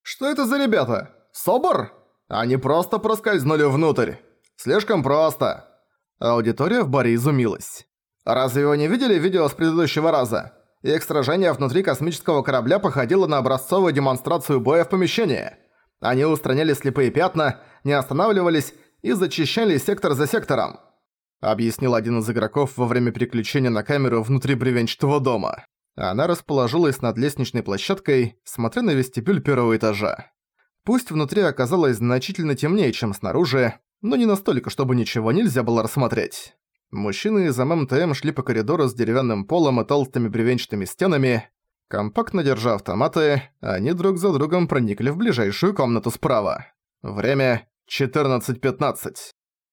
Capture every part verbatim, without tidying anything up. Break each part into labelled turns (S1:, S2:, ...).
S1: Что это за ребята? Собор? Они просто проскользнули внутрь. Слишком просто. Аудитория в баре изумилась. Разве вы не видели видео с предыдущего раза? Их сражение внутри космического корабля походило на образцовую демонстрацию боя в помещении. Они устраняли слепые пятна, не останавливались и зачищали сектор за сектором. Объяснил один из игроков во время переключения на камеру внутри бревенчатого дома. Она расположилась над лестничной площадкой, смотря на вестибюль первого этажа. Пусть внутри оказалось значительно темнее, чем снаружи, но не настолько, чтобы ничего нельзя было рассмотреть. Мужчины из эм эм тэ эм шли по коридору с деревянным полом и толстыми бревенчатыми стенами. Компактно держа автоматы, они друг за другом проникли в ближайшую комнату справа. Время четырнадцать пятнадцать.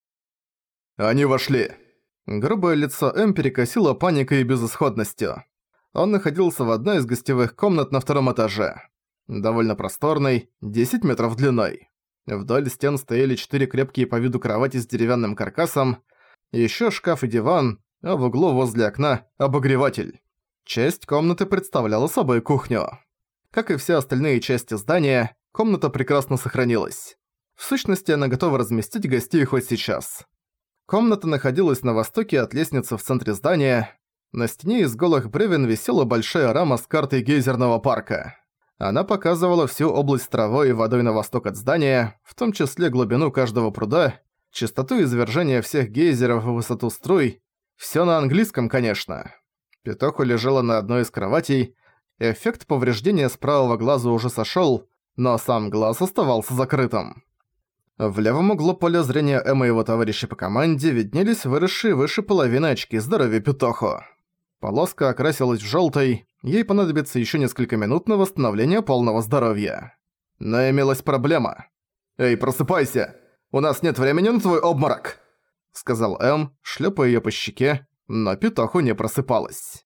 S1: Они вошли. Грубое лицо М перекосило паникой и безысходностью. Он находился в одной из гостевых комнат на втором этаже. Довольно просторной, десять метров длиной. Вдоль стен стояли четыре крепкие по виду кровати с деревянным каркасом, ещё шкаф и диван, а в углу возле окна – обогреватель. Часть комнаты представляла собой кухню. Как и все остальные части здания, комната прекрасно сохранилась. В сущности, она готова разместить гостей хоть сейчас. Комната находилась на востоке от лестницы в центре здания. На стене из голых бревен висела большая рама с картой гейзерного парка. Она показывала всю область с травой и водой на восток от здания, в том числе глубину каждого пруда, частоту извержения всех гейзеров и высоту струй. Всё на английском, конечно. Петоху лежала на одной из кроватей. Эффект повреждения с правого глаза уже сошёл, но сам глаз оставался закрытым. В левом углу поля зрения Эм и его товарища по команде виднелись выросшие выше половины очки здоровья Петоху. Полоска окрасилась в жёлтый, ей понадобится ещё несколько минут на восстановление полного здоровья. Но имелась проблема. «Эй, просыпайся! У нас нет времени на твой обморок!» Сказал М, шлёпая её по щеке, но Петоху не просыпалась.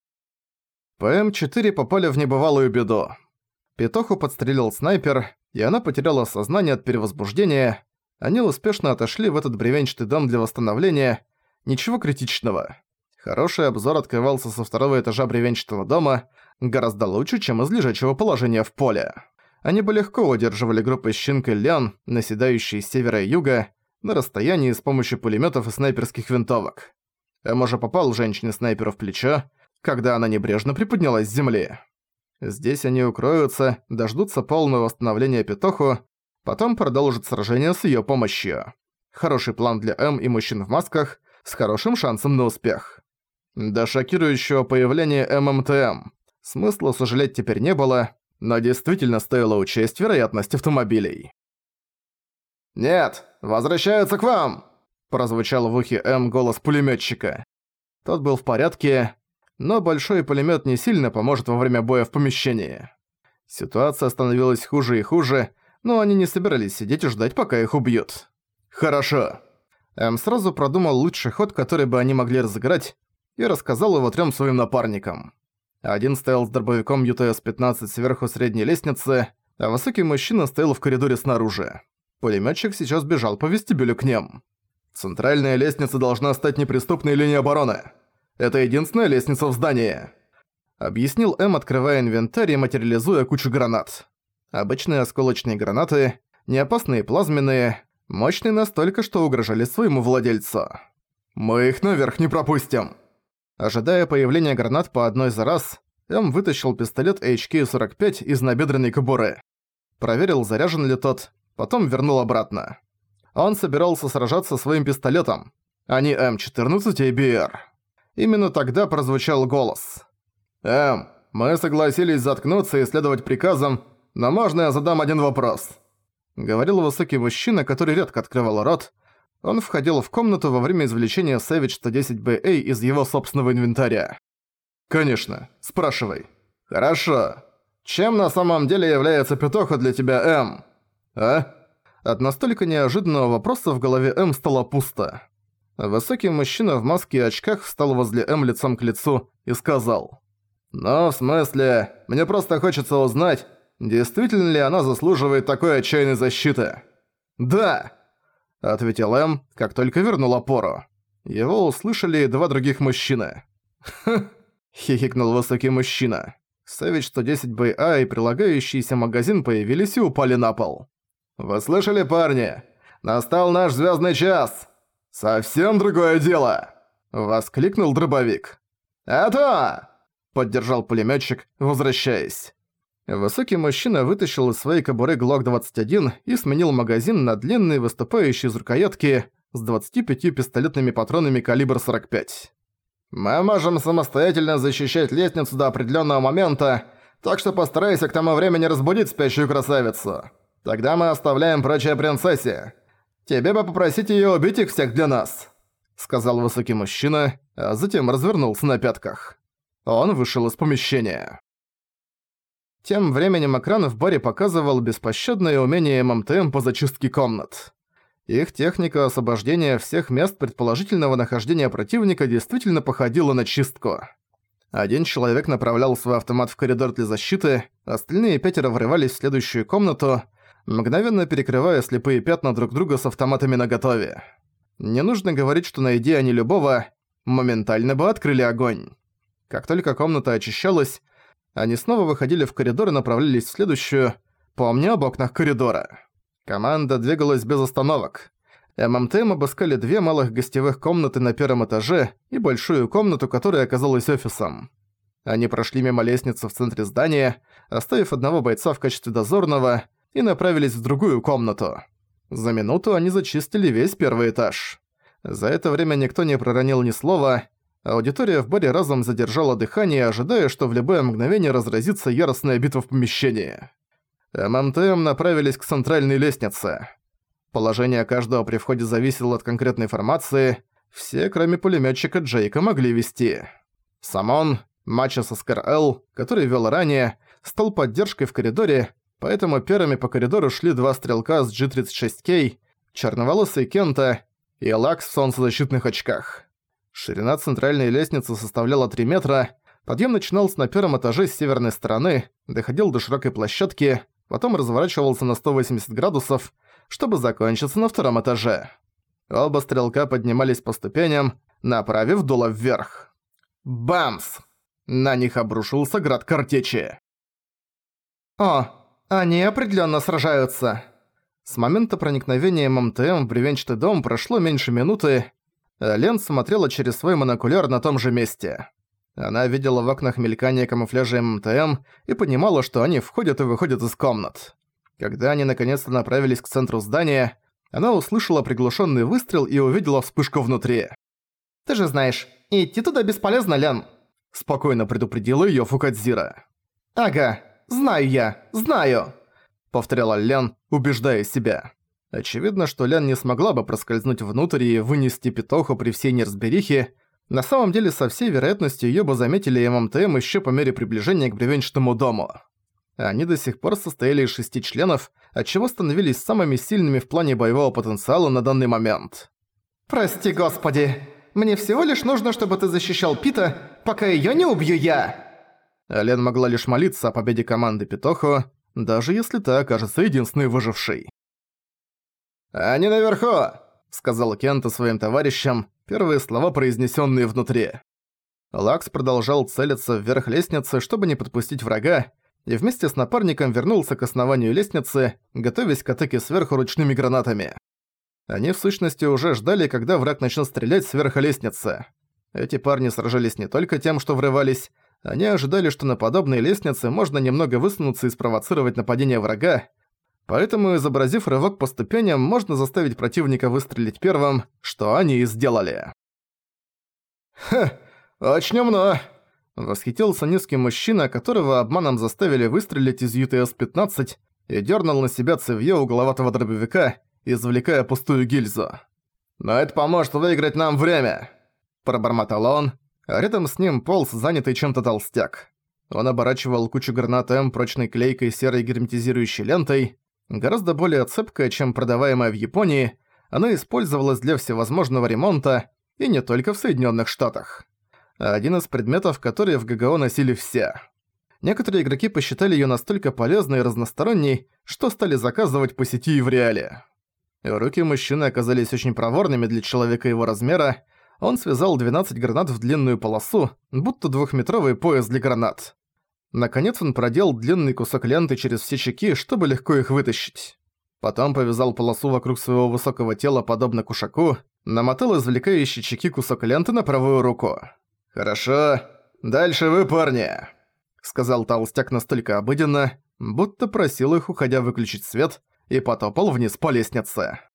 S1: По Эм четыре попали в небывалую беду. Петоху подстрелил снайпер, и она потеряла сознание от перевозбуждения. Они успешно отошли в этот бревенчатый дом для восстановления. Ничего критичного. Хороший обзор открывался со второго этажа бревенчатого дома, гораздо лучше, чем из лежачего положения в поле. Они бы легко удерживали группы Щинка и Лян, наседающие с севера и юга, на расстоянии с помощью пулемётов и снайперских винтовок. Эм уже попал женщине-снайперу в плечо, когда она небрежно приподнялась с земли. Здесь они укроются, дождутся полного восстановления Петоху, потом продолжат сражение с её помощью. Хороший план для М и мужчин в масках, с хорошим шансом на успех. До шокирующего появления эм эм тэ эм. Смысла сожалеть теперь не было, но действительно стоило учесть вероятность автомобилей. «Нет, возвращаются к вам!» Прозвучал в ухе М голос пулемётчика. Тот был в порядке, но большой пулемёт не сильно поможет во время боя в помещении. Ситуация становилась хуже и хуже, но они не собирались сидеть и ждать, пока их убьют. «Хорошо». М сразу продумал лучший ход, который бы они могли разыграть, и рассказал его трём своим напарникам. Один стоял с дробовиком ю тэ эс пятнадцать сверху средней лестницы, а высокий мужчина стоял в коридоре снаружи. Пулемётчик сейчас бежал по вестибюлю к ним. «Центральная лестница должна стать неприступной линией обороны. Это единственная лестница в здании», — объяснил М, открывая инвентарь и материализуя кучу гранат. Обычные осколочные гранаты, не опасные плазменные, мощные настолько, что угрожали своему владельцу. «Мы их наверх не пропустим!» Ожидая появления гранат по одной за раз, М вытащил пистолет эйч кей сорок пять из набедренной кобуры. Проверил, заряжен ли тот, потом вернул обратно. Он собирался сражаться своим пистолетом, а не эм четырнадцать эй би ар. Именно тогда прозвучал голос. «Эм, мы согласились заткнуться и следовать приказам, но можно я задам один вопрос?» Говорил высокий мужчина, который редко открывал рот. Он входил в комнату во время извлечения Savage сто десять би эй из его собственного инвентаря. «Конечно, спрашивай». «Хорошо. Чем на самом деле является Петоха для тебя, М?» «А?» От настолько неожиданного вопроса в голове М стало пусто. Высокий мужчина в маске и очках встал возле М лицом к лицу и сказал: «Ну, в смысле, мне просто хочется узнать, действительно ли она заслуживает такой отчаянной защиты?» «Да!» — ответил М, как только вернул опору. Его услышали два других мужчины. «Хм!» — хихикнул высокий мужчина. Сэвидж сто десять бэ а и прилагающийся магазин появились и упали на пол. «Вы слышали, парни? Настал наш звездный час! Совсем другое дело!» — воскликнул дробовик. «Это!» — поддержал пулемётчик, возвращаясь. Высокий мужчина вытащил из своей кобуры глок двадцать один и сменил магазин на длинный, выступающий из рукоятки с двадцатью пятью пистолетными патронами калибр сорок пять. «Мы можем самостоятельно защищать лестницу до определенного момента, так что постарайся к тому времени разбудить спящую красавицу. Тогда мы оставляем прочее принцессе. Тебе бы попросить её убить их всех для нас», — сказал высокий мужчина, а затем развернулся на пятках. Он вышел из помещения. Тем временем экран в баре показывал беспощадное умение эм эм тэ эм по зачистке комнат. Их техника освобождения всех мест предположительного нахождения противника действительно походила на чистку. Один человек направлял свой автомат в коридор для защиты, остальные пятеро врывались в следующую комнату, мгновенно перекрывая слепые пятна друг друга с автоматами наготове. Не нужно говорить, что найди они любого, моментально бы открыли огонь. Как только комната очищалась, они снова выходили в коридор и направлялись в следующую, помня об окнах коридора. Команда двигалась без остановок. эм эм тэ эм обыскали две малых гостевых комнаты на первом этаже и большую комнату, которая оказалась офисом. Они прошли мимо лестницы в центре здания, оставив одного бойца в качестве дозорного, и направились в другую комнату. За минуту они зачистили весь первый этаж. За это время никто не проронил ни слова. Аудитория в баре разом задержала дыхание, ожидая, что в любое мгновение разразится яростная битва в помещении. эм эм тэ эм направились к центральной лестнице. Положение каждого при входе зависело от конкретной формации. Все, кроме пулемётчика Джейка, могли вести. Сам он, матча с СКР-Л, который вел ранее, стал поддержкой в коридоре, поэтому первыми по коридору шли два стрелка с джи тридцать шесть кей, черноволосый Кента и Лакс в солнцезащитных очках. Ширина центральной лестницы составляла три метра, подъем начинался на первом этаже с северной стороны, доходил до широкой площадки, потом разворачивался на сто восемьдесят градусов, чтобы закончиться на втором этаже. Оба стрелка поднимались по ступеням, направив дуло вверх. Бамс! На них обрушился град картечи. «О, они определенно сражаются!» С момента проникновения эм эм тэ эм в бревенчатый дом прошло меньше минуты. Лен смотрела через свой монокуляр на том же месте. Она видела в окнах мелькание камуфляжа эм эм тэ эм и понимала, что они входят и выходят из комнат. Когда они наконец-то направились к центру здания, она услышала приглушенный выстрел и увидела вспышку внутри. «Ты же знаешь, идти туда бесполезно, Лен», — спокойно предупредила её Фукадзира. «Ага, знаю я, знаю», — повторяла Лен, убеждая себя. Очевидно, что Лян не смогла бы проскользнуть внутрь и вынести Петоху при всей неразберихе. На самом деле, со всей вероятностью, её бы заметили эм эм тэ эм ещё по мере приближения к бревенчатому дому. Они до сих пор состояли из шести членов, отчего становились самыми сильными в плане боевого потенциала на данный момент. «Прости, господи, мне всего лишь нужно, чтобы ты защищал Пита, пока её не убью я!» Лен могла лишь молиться о победе команды Петоху, даже если та окажется единственной выжившей. «Они наверху!» — сказал Кента своим товарищам, первые слова, произнесенные внутри. Лакс продолжал целиться вверх лестницы, чтобы не подпустить врага, и вместе с напарником вернулся к основанию лестницы, готовясь к атаке сверху ручными гранатами. Они в сущности уже ждали, когда враг начнет стрелять сверху лестницы. Эти парни сражались не только тем, что врывались, они ожидали, что на подобной лестнице можно немного высунуться и спровоцировать нападение врага, поэтому, изобразив рывок по ступеням, можно заставить противника выстрелить первым, что они и сделали. «Ха, очень умно!» — восхитился низкий мужчина, которого обманом заставили выстрелить из ю ти эс пятнадцать и дернул на себя цевьё угловатого дробовика, извлекая пустую гильзу. «Но это поможет выиграть нам время!» — пробормотал он, а рядом с ним полз занятый чем-то толстяк. Он оборачивал кучу гранат М прочной клейкой серой герметизирующей лентой. Гораздо более цепкая, чем продаваемая в Японии, она использовалась для всевозможного ремонта, и не только в Соединенных Штатах. Один из предметов, которые в ГГО носили все. Некоторые игроки посчитали её настолько полезной и разносторонней, что стали заказывать по сети и в реале. Руки мужчины оказались очень проворными для человека его размера. Он связал двенадцать гранат в длинную полосу, будто двухметровый пояс для гранат. Наконец он проделал длинный кусок ленты через все чеки, чтобы легко их вытащить. Потом повязал полосу вокруг своего высокого тела, подобно кушаку, намотал извлекающий чеки кусок ленты на правую руку. «Хорошо, дальше вы, парни», — сказал толстяк настолько обыденно, будто просил их, уходя, выключить свет, и потопал вниз по лестнице.